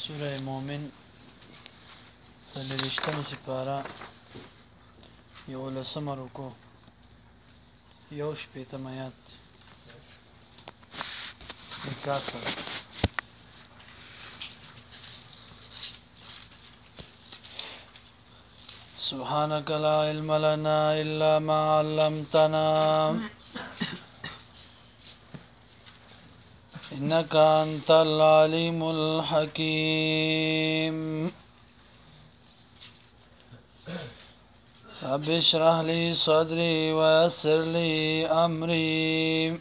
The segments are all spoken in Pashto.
سوره مومن سلیشتم سپارا یولسم رکو یوش پیتم آیات 61 سبحانك لا علم لنا إلا ما علمتنا إنك أنت العليم الحكيم رب اشرح لي صدري ويسر لي أمري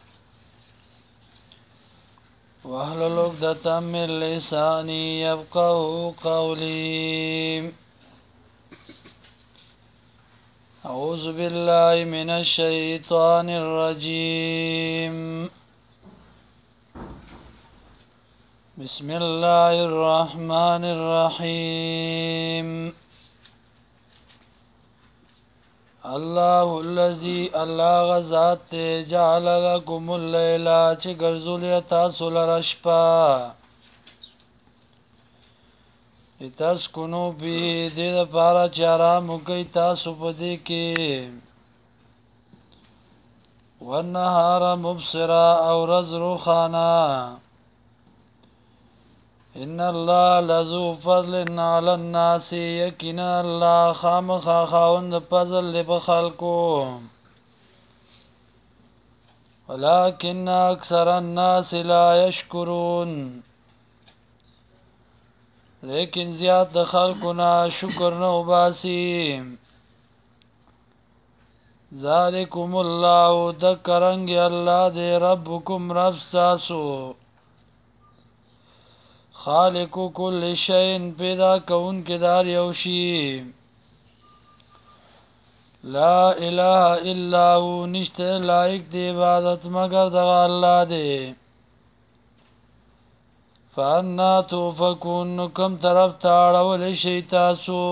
واحلل عقدة من لساني يفقهوا قولي أعوذ بالله من الشيطان الرجيم بسم الله الرحمن الرحيم الله الذي الله غزات جعل لكم الليل چه ګرځولې تاسو لره شپه لتسكنوا فيه دې لپاره چې آرام وکړئ تاسو په دې کې والنهار مبصرا او ورځ روښانه ان الله لذو فضل على الناس یقینا الله خامخا خاوند فضل دی په خلکو ولكن اکثر الناس لا يشكرون لیکن زیاد د خلکو نه شکر نه وباسي ذالکم الله ذکرنګ الله دی ربکم رب تاسو خالق کل شیء پیدا کون کې دار یو شی لا اله الا هو نشته لایق دی عبادت مگر د الله دی فانا توفکون کم طرف تاړول شي تاسو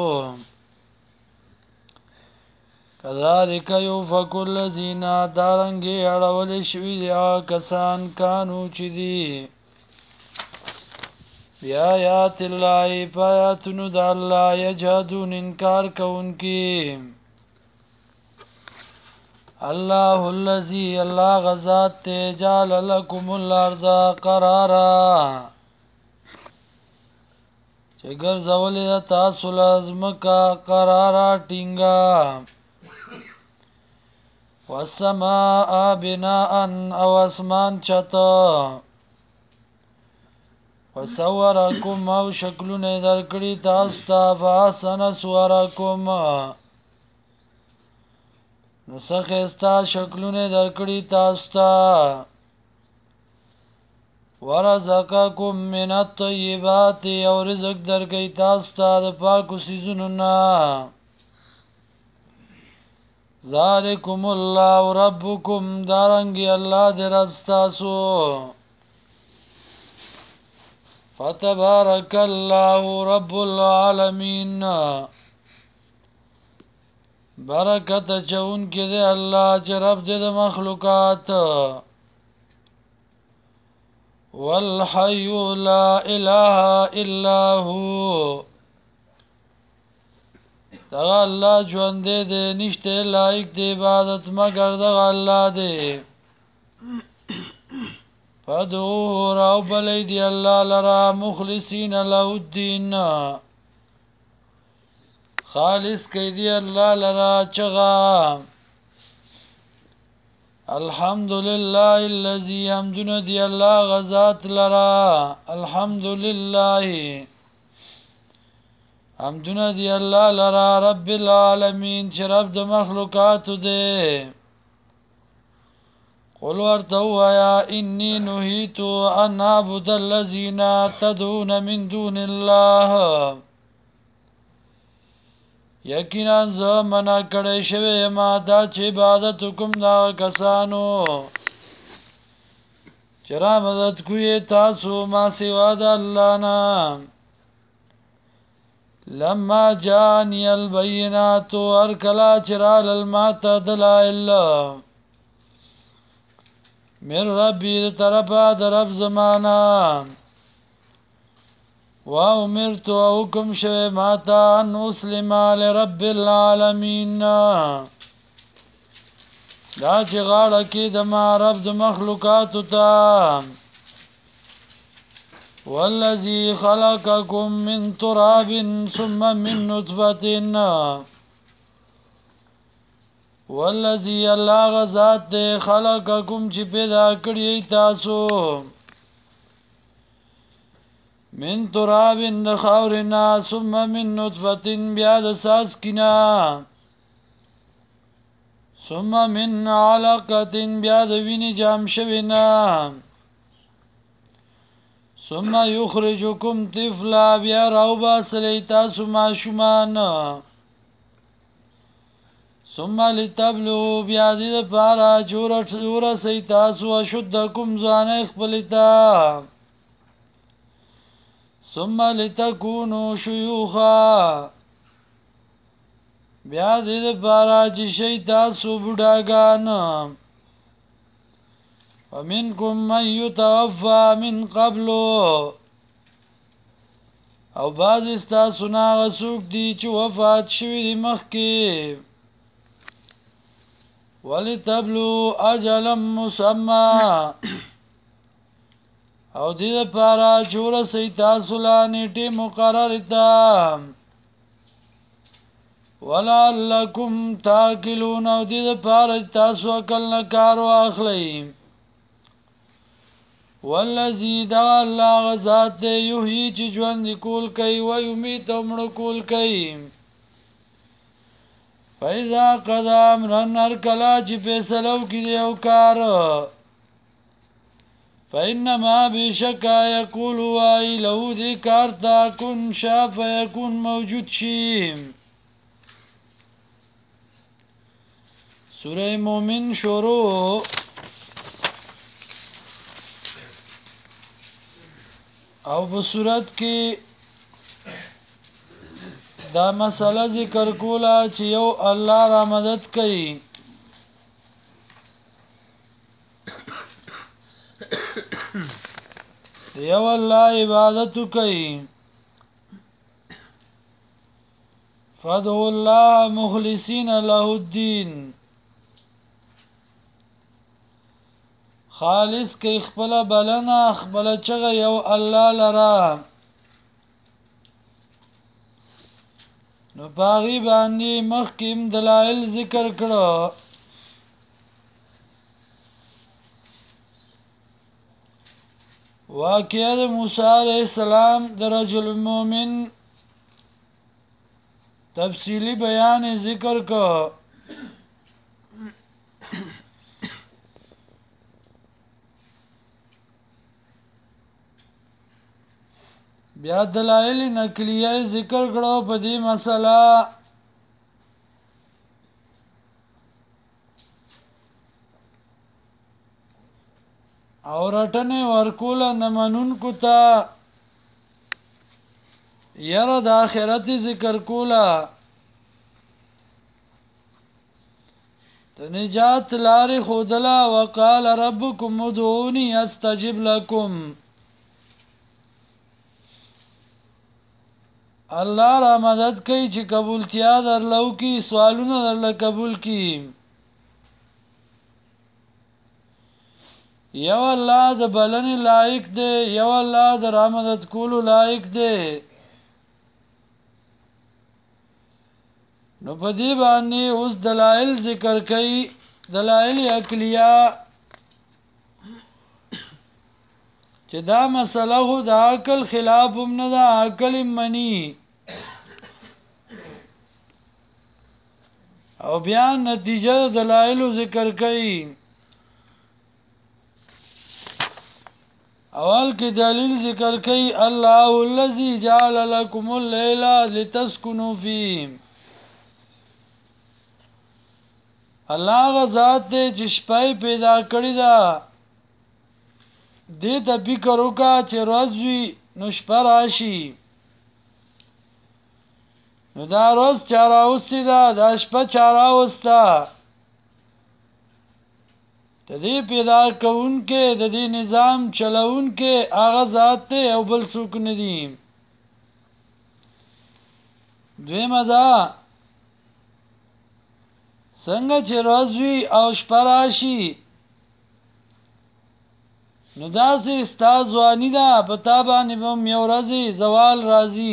کذالک یوفک الذین دارنګ اړول شي کسان کانو چې دی بیایات الله پایاتونو د الله یجادون انکار کوونکی الله الذي الله غزات جعل لكم الارض قرارا چې ګرځولې تاسو لازمکا قرارا ټینګا والسماء بناء او اسمان چتا وصورکم او شکلونه درکړي تاسو ته فاسن صورکم نسخستا شکلونه درکړي تاسو ته ورزقکم من الطیبات او رزق درکړي تاسو ته د پاکو سيزونو نه ذالکم الله ربکم دارنګي الله دې رب تاسو فتبارك الله رب العالمين برکت چون کې دی الله چې رب دې د مخلوقات والحي لا اله الا هو دا الله ژوند دې نشته لایق دی عبادت مگر د الله دی فدوه راو بلی دی اللہ لرا مخلصین له الدین خالص کی دی اللہ لرا چغا الحمدللہ اللذی حمدن دی اللہ غزات لرا الحمدللہ حمدن دی اللہ لرا رب العالمین چه رب د مخلوقات دے قل ورتو یا انی نهیت ان اعبد الذین تدعون من دون الله یقینا زه منع کړی شوی ما دا چې عبادت کوم دا کسانو چې را مدد کوي تاسو ما سوا د الله نه لما جاءنی البینات ارکلا چرال المات دلائل من ربی طرفا در رب زمانا وامرت حکم شوه ماتا ان اسلم لرب العالمین دا چې غاړه کې د ما رب د مخلوقات ته والذي خلقكم من تراب ثم من نطفه والذي الله غزاد دے خلقکم چې پیدا کړی تاسو من تراب د خاورنا ثم من نطفه بیا د ساس کنا ثم من علقه بیا د وینې جام شوینا ثم يخرجكم طفلا بیا راو باسلی تاسو ماشومان ثم لتبلغوا بیا دې پارا جوړ سي تاسو اشدکم ځان خپلتا ثم لتكونوا شيوخا بیا دې پارا چې شي تاسو بډاګان ومنكم من يتوفى من قبل او باز تاسو نه غسوک دي چې وفات شوی دي مخکې ولتبلوا اجلا مسمى او دې لپاره جوړ سي تاسو لا نیټه مقرره ده ولعلکم تاکلون او دې لپاره تاسو عقل نه کار واخلئ والذي دا الله غزاد دې یحیی چې ژوند کول کوي او یمیت مړ کول کوي فإذا قضى أمرا ارکلا چې فیصلو کې دی او کار فإنما بشکا یقول وای له دې کار تا کن شا فیکون موجود شي سوره مومن شروع او په صورت کې دا مسله ذکر کولا چې یو الله را مدد کوي یو الله عبادت کوي فادعوا الله مخلصین له الدین خالص کې خپل بلنه خپل چغه یو الله لرا نو باغی باندې مخکیم دلائل ذکر کړو واقعه د موسی علیہ السلام د رجل مومن تفصیلی بیان ذکر کو بیا دلائل نقلیه ذکر کړو په دې مسله او رټنه ورکول نه منون کو تا یره د آخرت ذکر کولا ته نجات لارې خودلا وقال ربكم ادعوني استجب لكم الله را مدد کوي چې قبولتیا درلو کی سوالونه درل قبول کی یو الله د بلنې لایق دی یو الله د رحمت کولو لایق دی نو په دې باندې اوس دلایل ذکر کړي دلایل عقلیه چې دا مسله خو د عقل خلاف هم نه ده عقل منی او بیا نتیجه دلایل ذکر کړي اول کې دلیل ذکر کړي الله الذي جعل لكم الليل لتسكنوا فيه الله غزاد دې چې شپه پیدا کړی دا دې ته فکر وکړه چې ورځ وي نو شپه راشي نو دا ورځ چاره اوستي ده دا شپه چاره اوستا د دې پیدا کون کې د دې نظام چلاون کې هغه ذات ته او بل څوک نه دي دویمه دا څنګه چې ورځ وي او شپه راشي نو داسې ستا ځواني ده په تا باندې به هم یو ورځې زوال راځي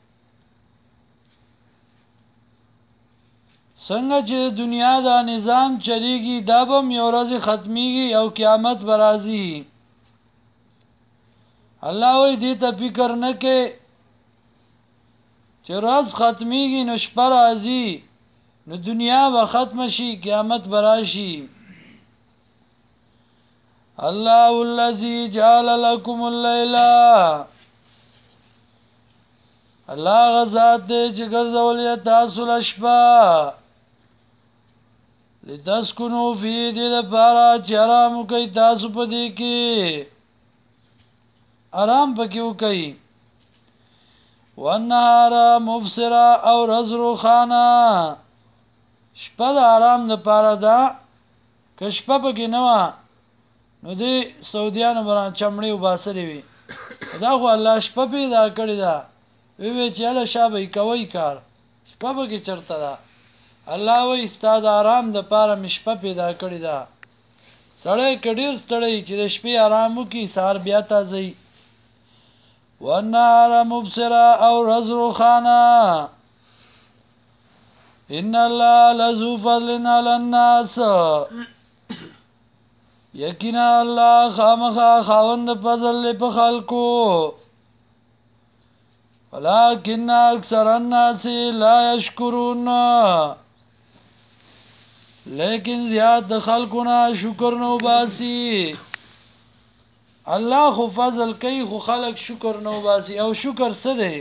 څنګه چې دنیا دا نظام چلیږي دا به هم یو ورځې ختمیږي او قیامت به راځي الله وایي دې ته فکر نه کې چې ورځ ختمیږي نو شپه راځي نو دنیا به ختم شي قیامت به راشي الله الذي جعل لكم الليل الله غزاد دې چې ګرځولې تاسو لشپه لتسكنوا فيه دې لپاره چې آرام وکړئ تاسو په دې کې آرام پکې وکړئ والنهار مبصرا او رزرو خانا شپه د آرام لپاره ده که شپه پکې نه وه نو دې سعودیانو باندې چمړې وباسلې وي دا خو الله شپه پیدا کړې ده وی چې اله شابه کوي کار شپه پکې چرته ده الله وایي ستا د آرام دپاره مې شپه پیدا کړې ده سړی که ډېر ستړی چې د شپې آرام وکړي سهار بیا تازه والنهار مبصرا او ورځ روښانه ان الله لذو فضل علی الناس یقینا الله خامخا خاوند فضل په خلکو ولكن اکثر الناس لا يشكرون لیکن زیاد خلقنا شکر نو باسی الله خو فضل کوي خو خلق شکر نو باسی او شکر څه دی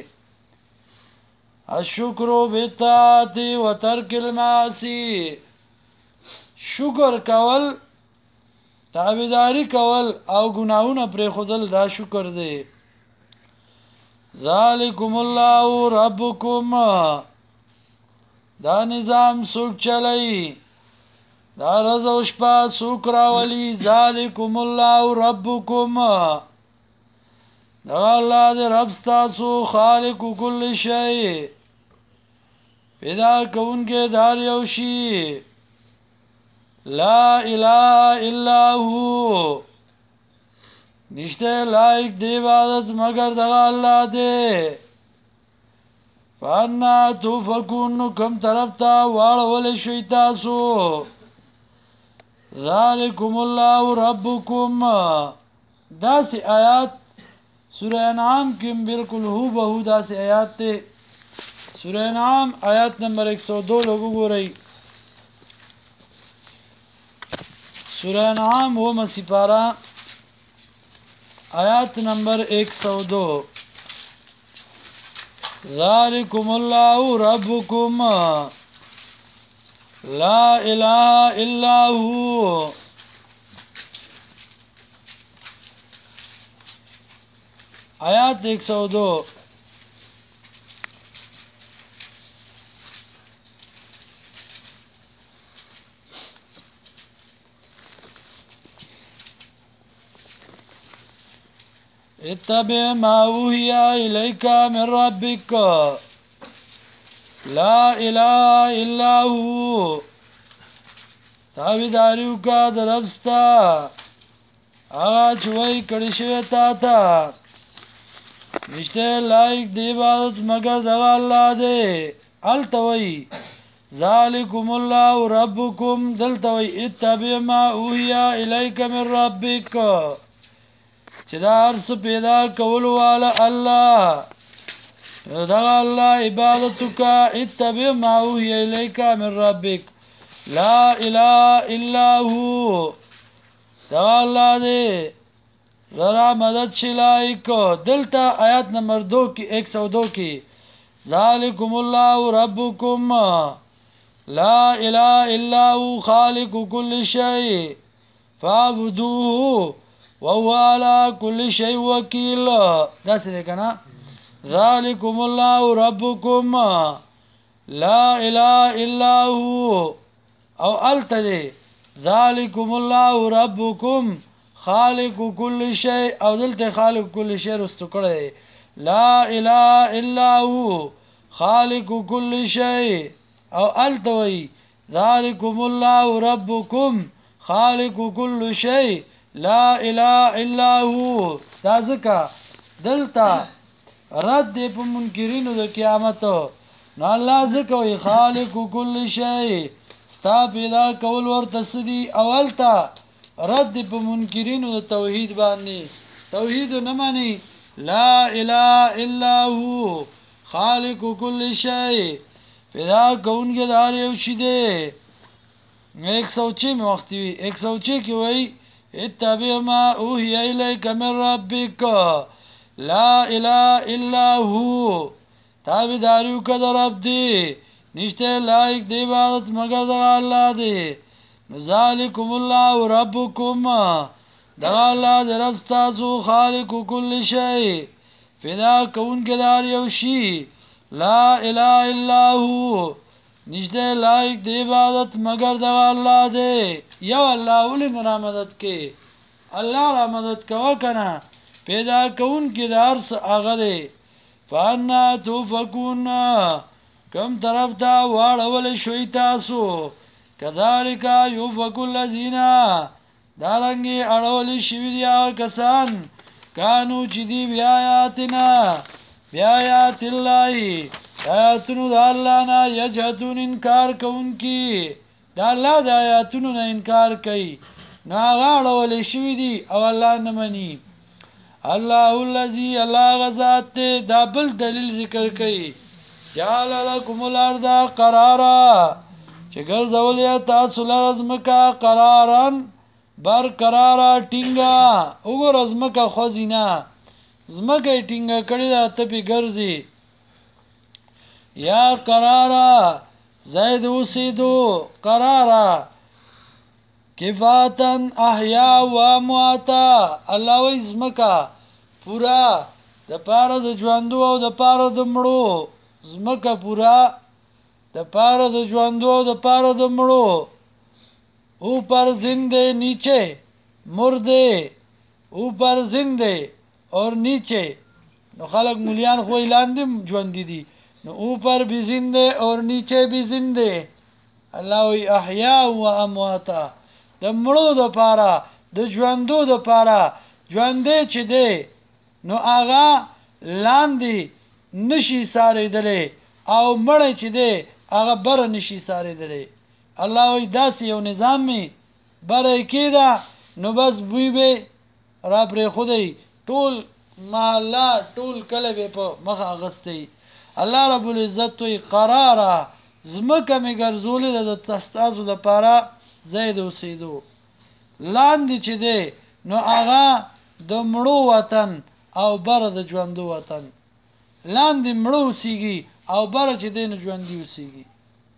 الشکر بالطاعت وترک المعاصی شکر کول تابعداري کول او ګناہوں پر خودل دا شکر دی ذالکم الله ربکم دا نظام سوک چلی دا رضا و شپا سوک راولی ذالکم الله ربکم دا اللہ دے رب ستاسو خالق کل شئی پیدا کون کے دار یوشی لا الہ الا ہو نشتے لائق دی عبادت مگر دغا اللہ دے فانا توفکون کم طرف تا وارول شیطاسو ذالکم اللہ ربکم دا سی آیات سورہ انعام کم بالکل ہو بہو دا سی آیات تے سورہ انعام آیات نمبر 102 لوگو گو رہی سورہ انعام وہ مسیپارہ آیات نمبر 102 ذالکم اللہ ربکم لا الہ الا ہو آیات 102 اتبع ما اوحی الیک من ربک لا الہ الا ہو تابعداریو کا دربستا آغا چوئی کڑی شوی تا تا نشتے لائق دی عبادت مگر دغا اللہ دے التوئی ذالکم اللہ ربکم دلتوئی اتبع ما اوحی الیک من ربک چې دا عرص پیدا کولو والا الله دغا اللہ عبادتکا اتبع ما اوحی الیک من ربک لا الہ الا ہو دغا اللہ دے ذرا مدد شلائک دلتا آیات نمبر 102 کی ذالکم اللہ ربکم لا الہ الا ہو خالق کل شئی فعبدوه وهو على كل شيء وكيل دا څه دی کنه ذالکم الله ربکم لا اله الا هو او التدی ذالکم الله ربکم خالق كل شيء او دلته خالق كل شيء رستو کړی لا اله الا هو خالق كل شيء او التوي ذلكم الله ربكم خالق كل شيء لا اله الا هو دا ځکه دلته رد په منکرینو د قیامت نو الله ځکه وي خالق كل شيء ستا پیدا کول ورته سدي اول ته رد په منکرینو د توحید باندې توحید نه مانی لا اله الا هو خالق كل شيء پیدا کونکي دار یو شی دی 106 میں وقت وی 106 کی وی اتبع ما اوحی الیک من ربک لا اله الا هو تابعداریو کده رب دی نشته لایق دی عبادت مگر د الله دی ذالکم الله ربکم دا الله د رب تاسو خالق كل شيء پیدا کونکي دار یو شی لا اله الا هو نشته لایق دی عبادت مگر د الله دی یو الله ولین را مدد کې الله را مدد کوا کنه پیدا کونکي دار څه هغه دی فانا توفقون کم طرف تا واړول شوي تاسو کذالک یوفق الذین دارنګي اړول شوي دي کسان کانو چې دی بیاات الله آیاتونو د الله نه یجهدون انکار کوونکی د الله د آیاتونو نه انکار کوي نه غاړول شوي دي او الله نه مني الله الذي الله غزاد دا بل دلیل ذکر کوي جعل لكم الارض قرارا چې ګرځولې تاسو لپاره ځمکه قرارن برقراره ټینګه وګوره ځمکه خوځینا ځمکه ټینګه کړې ده ته په ګرځي یا قرارا زید اوسیدو قرارا کفاتن احیا و امواتا الله وی ځمکه پورا د پاره د ژوندو او د پاره د مړو ځمکه پورا د پاره د ژوندو او د پاره د مړو اوپر زنده نیچے مردے اوپر زنده اور نیچے نو خلق ملیان خو لاندې ژوند دي نو اوپر بھی زنده اور نیچے بھی زنده الله وی احیا و امواتا د مړو د پاره د ژوندو د پاره ژوندې چې دی نو هغه لاندې نشي ساریدلې او مړ چې دی هغه بر نشي ساریدلې الله وی داسې یو نظام می بره کېده نو بس بوی به را پرې خودی ټول محله ټول کله به په مخه اغستی الله رب العزت وی قراره زمکه می ګرځولې د تستازو د پاره زید اوسېدو لاندې چې دی نو هغه د مړو وطن او بر د ژوندو وطن لاندې مړو اوسېږي او بر چې دی نو ژوندي اوسېږي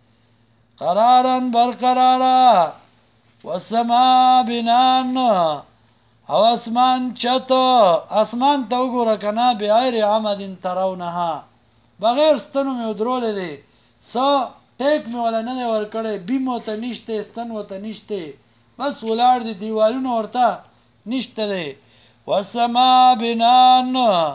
قرارن برقرارا والسما بنان او اسمان چتو اسمان ته وګوره کنه بغیر عمد ترونها بغیر ستنو مې درولې دي سو ټیک مې ولا نه ور کړې بیمو ته نشته ستن وته نشته بس ولار دي دیوالونو ورته نشته دي والسما بنان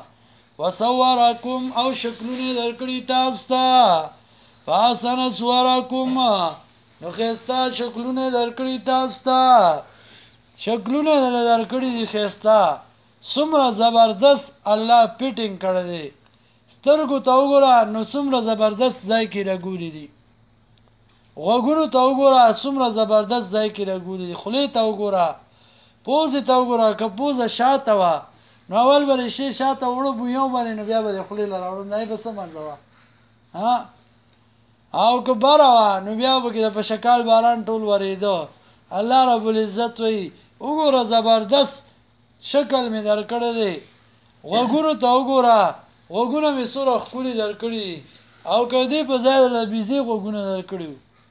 وصورکم او شکلونه درکړی تاسو ته فاسن سورکم نو خستا شکلونه درکړی تاسو ته شکلونه درکړی دي خستا څومره زبردست الله پیټینګ کړی دی سترګو ته وګوره نو څومره زبردست ځای کې راګوري دي غوګونو ته وګوره څومره زبردست ځای کې راګوري دي خولې ته وګوره پوزې ته وګوره که پوزه شاته وه نو اول به شي شاته وړو بو یو باندې نو بیا به خولې له راوړو نه به څه منځه ها او که بره وه نو بیا به کې د په شکال باران ټول ورېده الله رب العزت وی وګوره زبردست شکل مې درکړی دی غوږونو ته وګوره غوږونه مې څومره ښکلي درکړي او که دې په ځای د بیزې غوږونه درکړي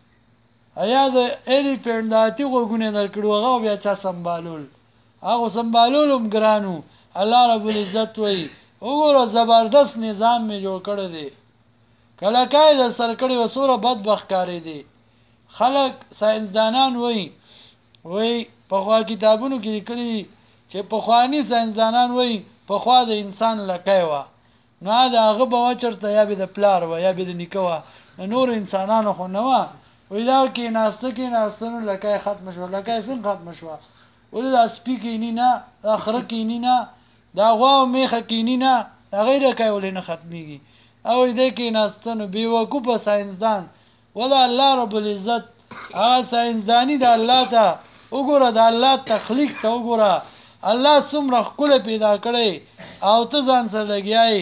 یا د ایلیفینټ د هاتي غوږونه درکړي هغه بیا چا سنبالول هغه سنبالول هم ګران و الله رب العزت وی وګوره زبردست نظام مې جوړ کړی دی کلکای د سرکړی و څومره بدبخت کاری دی خلک ساینسدانان وی پخوا کتابونو کې لیکلي چې پخواني ساینسدانان وی پخوا د انسان لکۍ وه نو دا هغه به چرته یا به د پلار و یا به د نیکه و نور انسانانو خو نه و وی دا کې ناسته نو لکه ختم شو لکه څنګه ختم شو ولې دا سپی کینی نه اخره کینی نه دا غوا او میخه کینی نه غیر کولې نه ختميږي او دې کې ناسته نو بي وقوفه ساينسدان ولا الله رب العزت هغه ساينسداني د الله ته وګوره د الله تخلیق ته وګوره الله څومره خپل پیدا کړي او ته ځان سره لګیای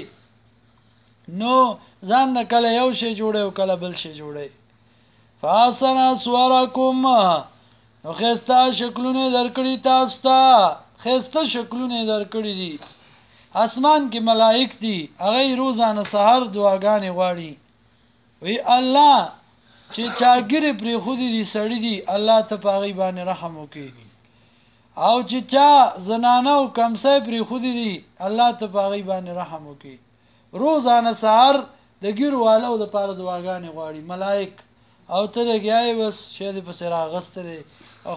نو ځان نه کله یو شی جوړه او کله بل شی جوړه فاسنا سوارکم نو خستا شکلونه درکړي تاسو ته خسته شکلونه درکړي دي اسمان کې ملائک دي هغه روزانه سحر دعاګانې غواړي وی الله چې چاګری پر خودي دي سړی دي الله ته پاغي باندې رحم وکړي او چې چا زنانه او کمسه پر خودي دي الله ته پاغي باندې رحم وکړي روزانه سحر د ګیرو والو د پاره دعاګانې غواړي ملائک او ته لګیای بس شه دې په سر اغستره او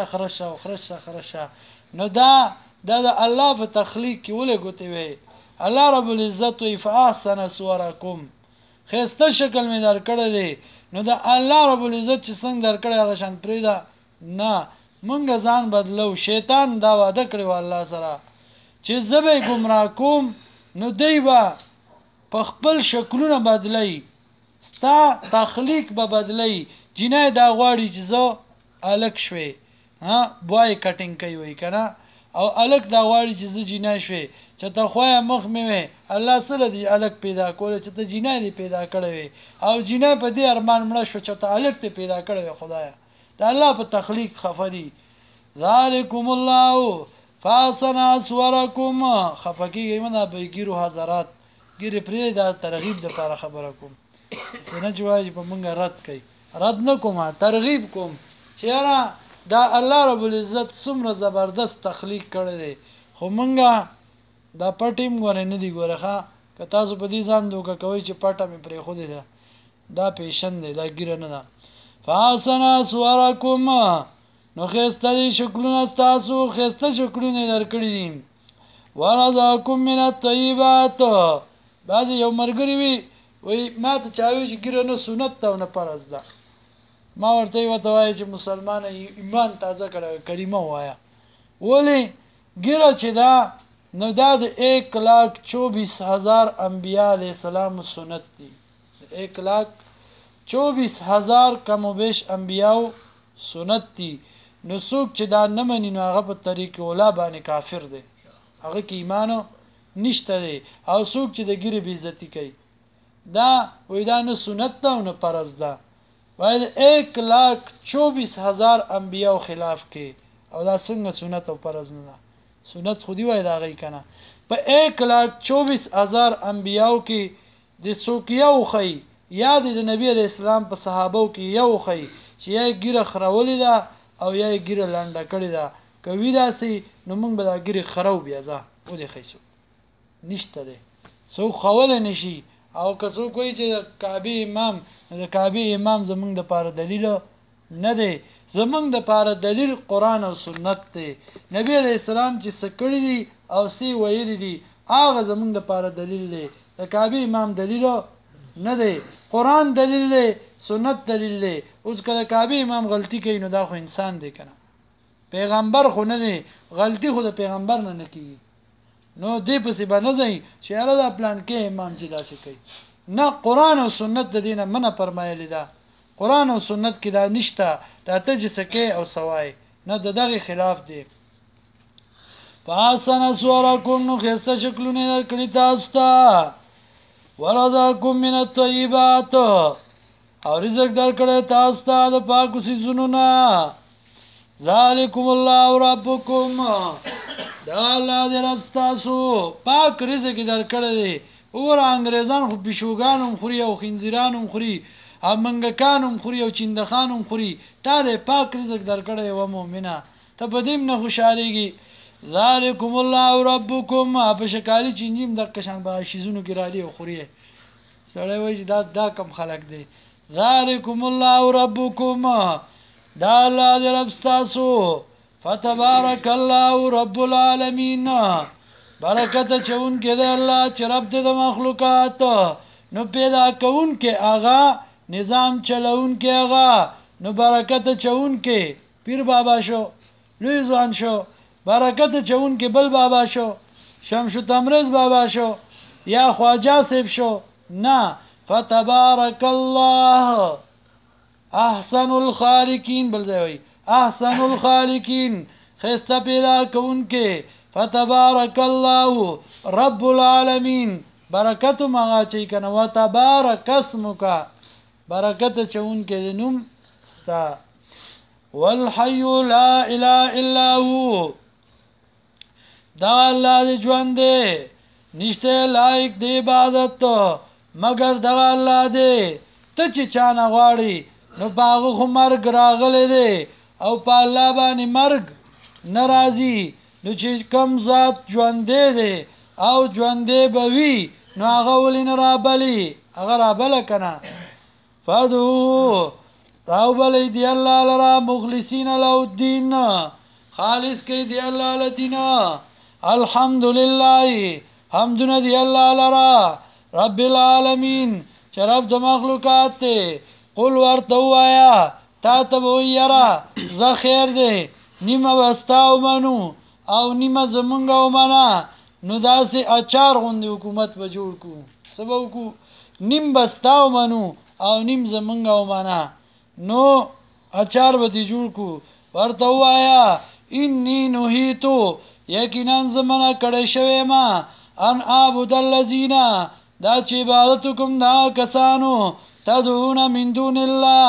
خرشه نو دا د الله په تخلیق کې ولې ګوتې وي الله رب العزت وی فاحسن صورکم خسته شکل می در کړی دی نو دا الله رب العزت چې څنګه در کړی هغه شان پریدا نه مونږ ځان بدلو شیطان دا وعده کړی و الله سره چې زبې گمراه کوم نو دیبا په خپل شکلونه بدلای ستا تخلیق به بدلای جنای دا غواړي چې زه الک شوي ها بوای کټینګ کوي وای کنه او الک دا غواړي چې زه جنای شوي چې ته خوای مخ مې الله سره دی الک پیدا کول چې ته جنای دی پیدا کړی او جنای په دې ارمان مړ شو چې ته الک ته پیدا کړی خدایا دا الله په تخلیق خفدي ذالکم الله فاسنا صورکم خفقیږي مده به ګیرو حضرات ګیره پرې دا ترغیب د لپاره خبره کوم څنګه جوای په مونږه رد کوي رد نه کوم ترغیب کوم چیرې دا الله رب العزت څومره زبردست تخلیق کړی دی خو مونږه دا پټیم غوړې نه دی ګورخه که تاسو په دې ځان دوکه کوي چې پټه مې پرې خو دې دا پیشن دی دا ګیره نه ده فاسنا صورکم نو خسته دي شکلونه تاسو خسته شکلونه درکړي دي ورزاکم من الطیبات بعضی یو مرګری وی ما ته چاوي چې ګیره نه سنت ته نه فرض ده ما ورته وایي چې مسلمان ایمان تازه کړه کریمه وایا ولی ګیره چې دا نو دا د 1,24,000 انبیاء علیہ السلام سنت دي 1,24,000 کم و بیش انبیاء سنت دي نو څوک چې دا نه مني نو هغه په طریق اوله باندې کافر دی هغه کې ایمان نشته دی او څوک چې د ګیره بی عزتی کوي دا وې دا نه سنت ده او نه فرض ده وای 1,24,000 انبیاء خلاف کې او دا څنګه سنت او فرض نه ده سنت خودي وای دا غي کنه په 1,24,000 انبیاء کې د سوکیو خي یاد د نبی اسلام په صحابو کې یو خي چې یې ګیره خرولې ده او یې ګیره لانډه کړې ده کوي داسي نو موږ به دا ګیره خرو بیا ځه و دې خیسو نشته ده سو خول نشي او که څوک کوي چې کعبه امام د کعبه امام زمونږ د پاره دلیل نه دی زمونږ د پاره دلیل قران او سنت دی نبی علیہ السلام چې سکړی دي او سی ویل دي هغه زمونږ د پاره دلیل دی د کعبه امام دلیل نه دی قران دلیل دی سنت دلیل دی اوس کله کعبه امام غلطی کوي نو دا خو انسان دی کنه پیغمبر خو نه دی غلطی خو د پیغمبر نه کیږي نو دې پسې باندې ځي چې هر دا پلان کې امام چې داسې کوي نه قران او سنت د دینه منه فرمایلی دا قران او سنت کې دا نشته دا ته چې سکه او سوای نه دغه خلاف دی پاسنه سورکم نو خسته شکلونه کړی تاسو ته ورزاکم من الطیبات او رزق درکړی تاسو ته د پاکو سيزونو نه ذالکم الله ربکم دا الله دې رب تاسو پاک رزق درکړی دی اور انګريزان خو بشوګانم خوري او خنزیرانم خوري او منګکانم خوري او چندخانم خوري تا دې پاک رزق درکړی و مؤمنه ته بدیم نه خوشاليږي ذالکم الله ربکم په شکالي چنجیم د قشان با شیزونو کې را دي خوري سړی وایي دا کم خلق دی ذالکم الله ربکم دا الله دې رب تاسو فتبارك الله رب العالمین برکت چون کې دی الله چې رب دې د مخلوقات نو پیدا کون کې آغا نظام چلون کې آغا نو برکت چون کې پیر بابا شو لوی ځوان شو برکت چون کې بل بابا شو شمشو تمرز بابا شو یا خواجه صاحب شو نه فتبارک الله احسن الخالقین بل ځای احسن الخالقین خسته پیدا کون کې فتبارک الله رب العالمین برکت مغا چي کنه وتبارک اسمک برکت چون کې نوم ستا والحي لا اله الا هو دا الله دې ژوند دې نشته لایق دی عبادت مگر دا الله دې ته چې چانه غواړي نو باغ خو مرګ راغله دې او په الله باندې مرګ ناراضي نو چې کم ذات ژوند دې او ژوند دې بوي نو هغه ولین را بلی هغه را بل کنه فدو راو بلی دی الله لرا مخلصین له الدین خالص کې دی الله لدین الحمدلله حمدنا دی الله لرا رب العالمین چې رب د مخلوقات ته قل ورته وایا تا ته ویرا زه خیر دی نیمه واستاو منو او نیمه زمونږ ومنه نو داسې اچار غوندې حکومت به جوړ کو سبا کو نیم بستاو منو او نیم زمونږ ومنه نو اچار به دې جوړ کو ورته وایا انی نهیتو یقینا زمانہ کړه شوی ما ان عبد الذین دا چې عبادت کوم دا کسانو تدعون من دون الله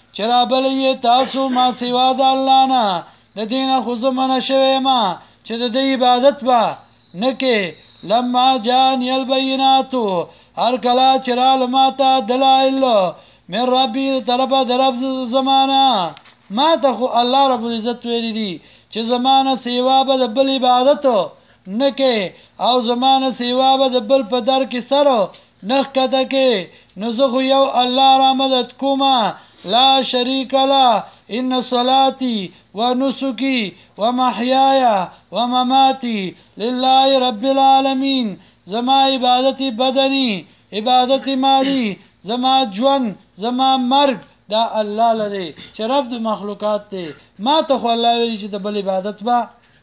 چرابلې تاسو ما سوا د الله نه د دین خو زمانہ شوی ما چې د دې عبادت با نکه لما جان البینات هر کلا چرال ماتا دلائل من ربی طرفا درب زمانہ ما ته خو الله رب العزت ویلی دی چې زمانہ سیوا به د بل عبادت نکه او زمانہ سیوا به د بل په در کې سره نخ کده کې نو زه خو یو الله را مدد کوما لا شریک له ان صلاتي ونسكي ومحياي ومماتي لله رب العالمين زما عبادت بدني عبادت مالی زما جون زما مرگ دا الله لري چې رب د مخلوقات ته ما ته خو الله ویل چې د بل عبادت با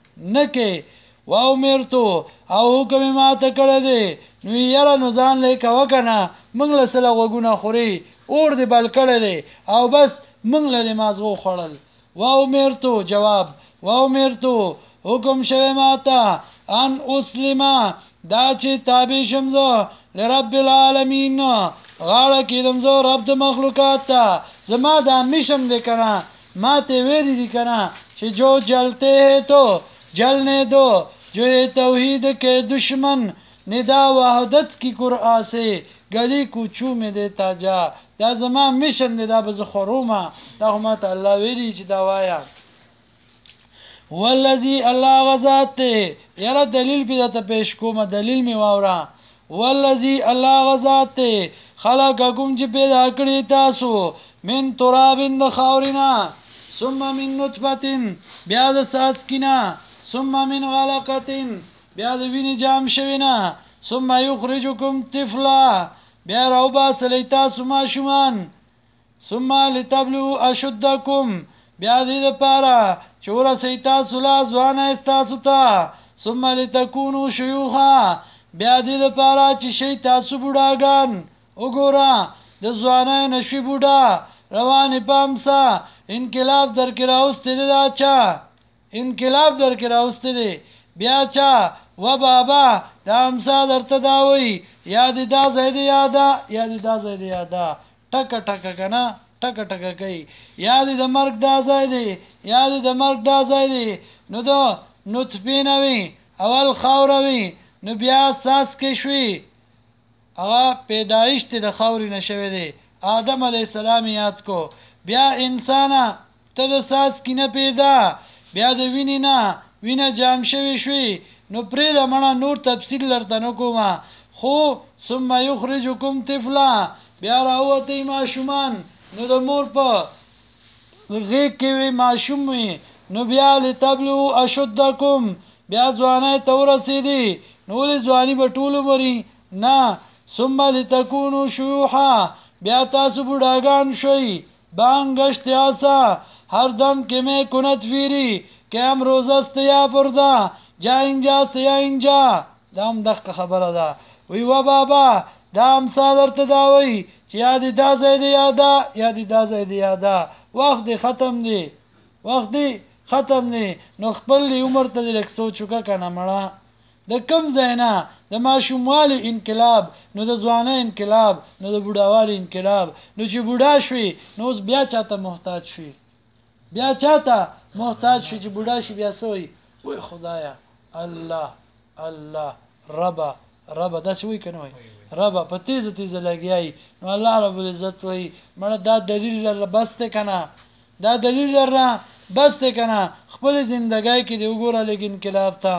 نکه و امرتو او حکم ما ته کړی دی نو یاره نو ځان لیکه وکنه موږ له سره غوږونه خوري اور دی بل کړی دی او بس موږ له مازغو خوړل و امرتو جواب و امرتو حکم شوی ما ته ان اسلمه دا چې تابع شم زه لرب العالمین غاړه کېدم زه رب د مخلوقات ته زما دا میشن دی کنه ما ته ویلی دی کنه چې جو جلتے ہے تو جلنے دو جو ہے توحید کے دشمن ندا وحدت کی قرآن سے گلی کوچو میں دیتا جا دا زما میشن دی دا بز خروما دا ما ته الله ویلی چې دا وایا والذی الله غزاد ته یاره دلیل پیدا ته پیش کوم دلیل می واورا والذی الله غزاد ته خلقکم چې پیدا کړی تاسو من ترابن د خاورینا ثم من نطفه بیا د ساسکینا ثم من غلقه بیا د وینې جام شوینا ثم یخرجکم طفلا بیا راو باسلی تاسو ماشومان ثم لتبلغوا اشدکم بیا دې لپاره چې ورسئ تاسو لا ځوانه استاسو ته ثم لتكونوا شيوخا بیا دې لپاره چې شي تاسو بوډاګان وګوره د ځوانه نشوي بوډا روان پامسا انقلاب در کې راوستي دی دا چا انقلاب در کې راوستي دی بیا چا و بابا دا امسا درته دا وی یاد دا زید یادا یاد دا زید یادا ټک ټک کنه ټک ټک کوي یاد د مرګ دا ځای دی یاد د مرګ دا ځای دی نو دا نطفه نوي اول خاوروي نو بیا ساس کې شوي هغه پیدایش ته د خاوري نشوي دی آدم علی السلام یاد کو بیا انسان ته د ساس کې نه پیدا بیا د وینې نه وینه جام شوي شوي نو پرې د مړه نور تفصیل لرته نو کومه خو ثم یخرجکم طفلا بیا راوته ماشومان نو د مور په غیږ کې وي ماشوم وي نو بیا لتبلغوا اشدکم بیا ځوانه ته ورسېدي نو ولې ځواني به ټول مري نه ثم لتكونوا شيوخا بیا تاسو بوډاګان شئ بانگشت آسا هر دم که می کند فیری که هم روز است یا فردا جا اینجاست یا اینجا دا هم دقیق خبره ده وی و بابا دا امسا درته دا وی چې یادی دا ځای دی یادا یادی دا ځای دی یادا وخت دی ختم دی وخت دی ختم دی نو خپل عمر ته لږ سوچ وکړه کنه مړه د کم ځای نه د ماشوموالي انقلاب نو د ځوانۍ انقلاب نو د بوډاوالي انقلاب نو چې بوډا شوي نو اوس بیا چاته محتاج شوي بیا چاته محتاج شي چې بوډا شي بیا سوی وای خدایا الله الله ربا ربا داسې وای کنه وای ربا په تیزه تیزه لګیای نو الله رب العزت وای مړه دا دلیل لره بس ته کنه دا دلیل لره بس ته کنه خپل ژوندۍ کې دی وګوره لګ انقلاب ته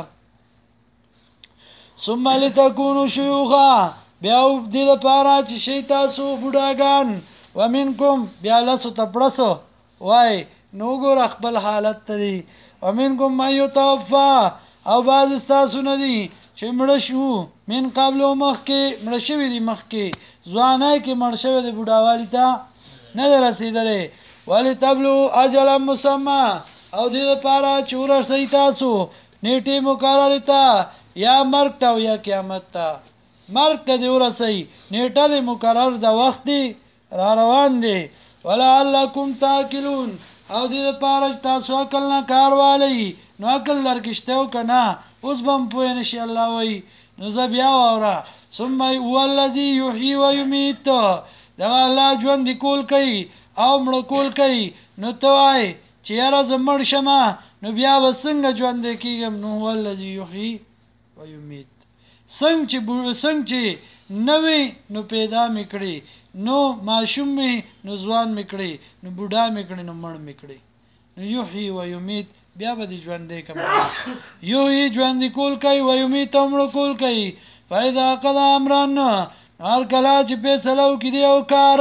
ثم لتكونوا شيوخا بیا دې لپاره چې شي تاسو بوډاګان ومنکم بیا لاسو تپړسو وای نو ګور خپل حالت ته دي ومنکم ما يتوفى او باز تاسو نه دي چې مړ شو من قبل مخکې مړ شوی دي مخکې ځوانای کې مړ شوی دي بوډاوالی ته نه رسیدلې ولی تبلو اجل مسمى او دې لپاره چې ورسې تاسو نیټه مقرره تا یا مرګ ته یا قیامت ته مرګ ته دی ورسې نیټه دی مقرر د وخت دی را روان دی ولعلکم تاکلون او دې لپاره تاسو عقل نه کار والی نو عقل درکشته کنه اوس بم پوه نشي الله وای نو زبیا اورا ثم هو الذی یحیی و یمیت دا الله ژوند کول کوي او مړ کول کوي نو توای چې یاره زمړ شمه نو بیا وسنګ ژوند کیږم نو هو الذی یحیی و یمیت څنګه چې نوې نو پیدا میکړي نو ماشوم می نو ځوان میکړي نو بوډا میکړي نو مړ میکړي نو یحیی و یمیت بیا به دی ژوندې کوم یحیی ژوند کول کوي و یمیت مړ کول کوي فایدا قضا امرن هر کله چې فیصله وکړي دی او کار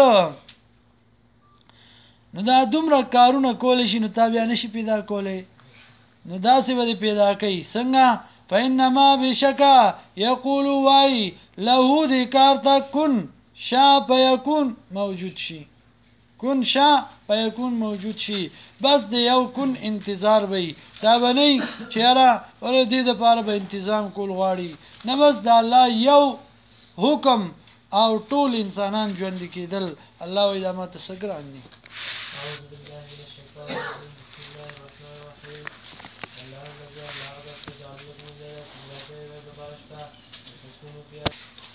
نو دا دومره کارونه کول شي نو تابع نشي پیدا کولای نو داسې به پیدا کوي څنګه فإنما بشکا یقول وای له دې کار ته کن شا فیکون موجود شي کن شا فیکون موجود شي بس د یو کن انتظار وي دا بنئ چیرې ور دې د پاره به تنظیم کول غواړي نه بس د الله یو حکم او ټول انسانان ژوند کېدل الله وی دا ماته سګران دي اعوذ بالله من الشیطان الرجیم بسم الله الرحمن الرحیم الله الذي أعلى تجعل لكم ذلك لا خير ببرشتا وتكونوا فيها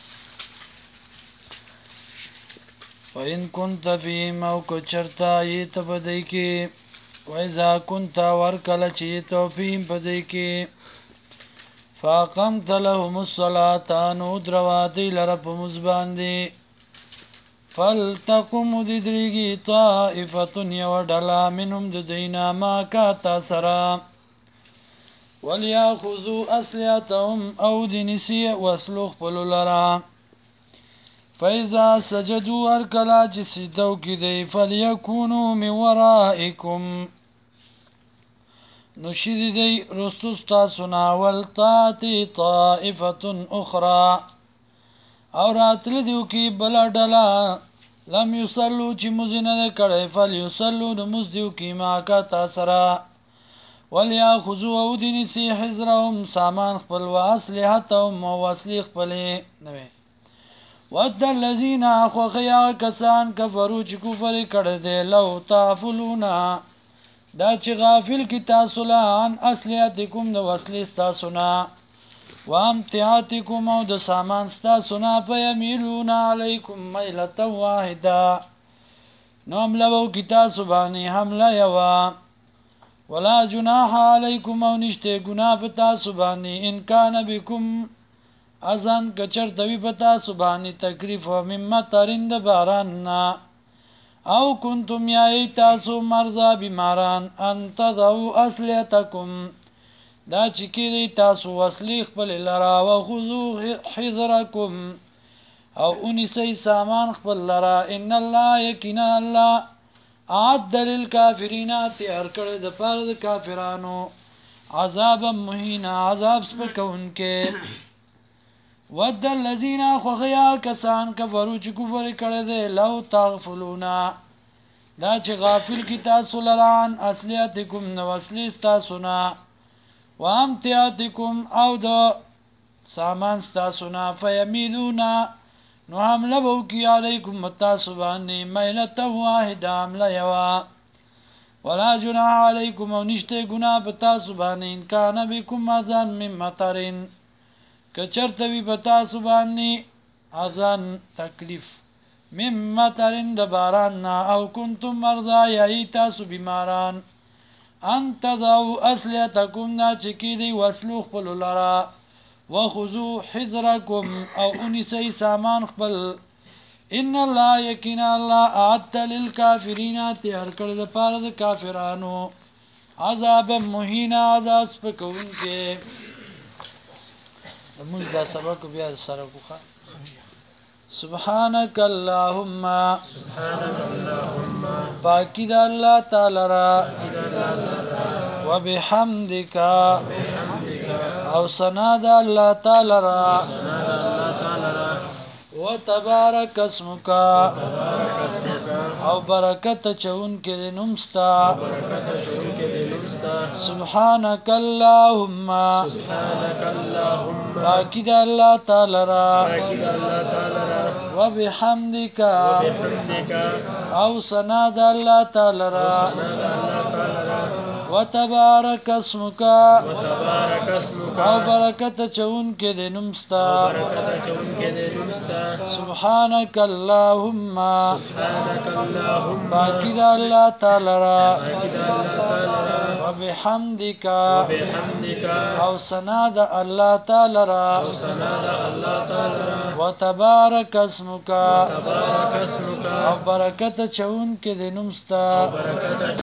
وإن كنت فيهم أو كچرتا يتبديكي وإذا كنت وركل چيتو فيهم بديكي فاقمت لهم الصلاة نو درواتي لرب مزباندي فلتقم ددريگي طائفة يودلا منهم ددينا ما كاتا سرا وليأخذوا أسلحتهم أو دنسي واسلوخ پلولرا فإذا سجدوا أركلا جسدو كدي فليكونوا من ورائكم نشد دی رستستا سنا والتاتي طائفة أخرى او راتل دیو کی بلا ڈلا لم يصلوا چی مزنه کڑی فلیصلوا نمز دیو کی ماکا تاثرا وليأخذوا او دینسی حزرهم سامان خپل و اصلحتهم و اصلی خپلی نوی ود الذین اخوخیا کسان کفرو چی کفر کڑی لو تافلونا دا چې غافل کی تاسو لان اصلیاتکم د وصلی تاسو نه وامتعاتکم او د سامان تاسو نه پیمیلون علیکم میلۃ واحده نو حمله کی تاسو باندې حمله یوا ولا جناح علیکم او نشته ګناه په تاسو باندې ان کان بكم اذن کچر دوی په تاسو باندې تکلیف او مما ترند باران او کنتم یا تاسو مرضا بیماران ان تضعوا اصلیتکم دا چکی دی تاسو وصلی خپل لرا و خذو حذرکم او انسی سامان خپل لرا ان الله یقینا الله اعد للکافرین تیار کړی د پاره د کافرانو عذاب مهینا عذاب سپکونکې ود الذین خوغیا کسان کفرو چې کفر کړی دی لو تغفلونا دا چې غافل کی تاسو لران اصلیاتکم نو اصلی تاسو نه وامتیاتکم او د سامان تاسو نه فیمیلونا نو حمله بو کی علیکم تاسو باندې میلته واحده حمله یوا ولا جناح علیکم او نشته ګناه په تاسو باندې ان کان بكم اذن من مطرین کچرته وی په تاسو باندې اذن تکلیف من مطرین د باران نه او کنتم مرضا یا تاسو بیماران ان تضعوا اسلحتکم نا چکی دی وسلو خپل لرا وخذوا حذرکم او انسی سامان خپل ان الله یقینا الله اعد للکافرین تیار کړی د پاره د کافرانو عذاب مهین عذاب سپکونکې موږ دا سبق بیا سره کوخه سبحانك اللهم پاکی دا اللہ تعالی را وبحمدک او سنا دا اللہ تعالی را وتبارک اسمک او برکت چون کے نمستا سبحانك اللهم پاکی دا اللہ تعالی را وبحمدک او سنا دا اللہ تعالی را وتبارک اسمک او برکت چون کے نمستا سبحانك اللهم پاکی دا اللہ تعالی را وبحمدک او سنا دا اللہ تعالی را وتبارک اسمک او برکت چون کے نمستا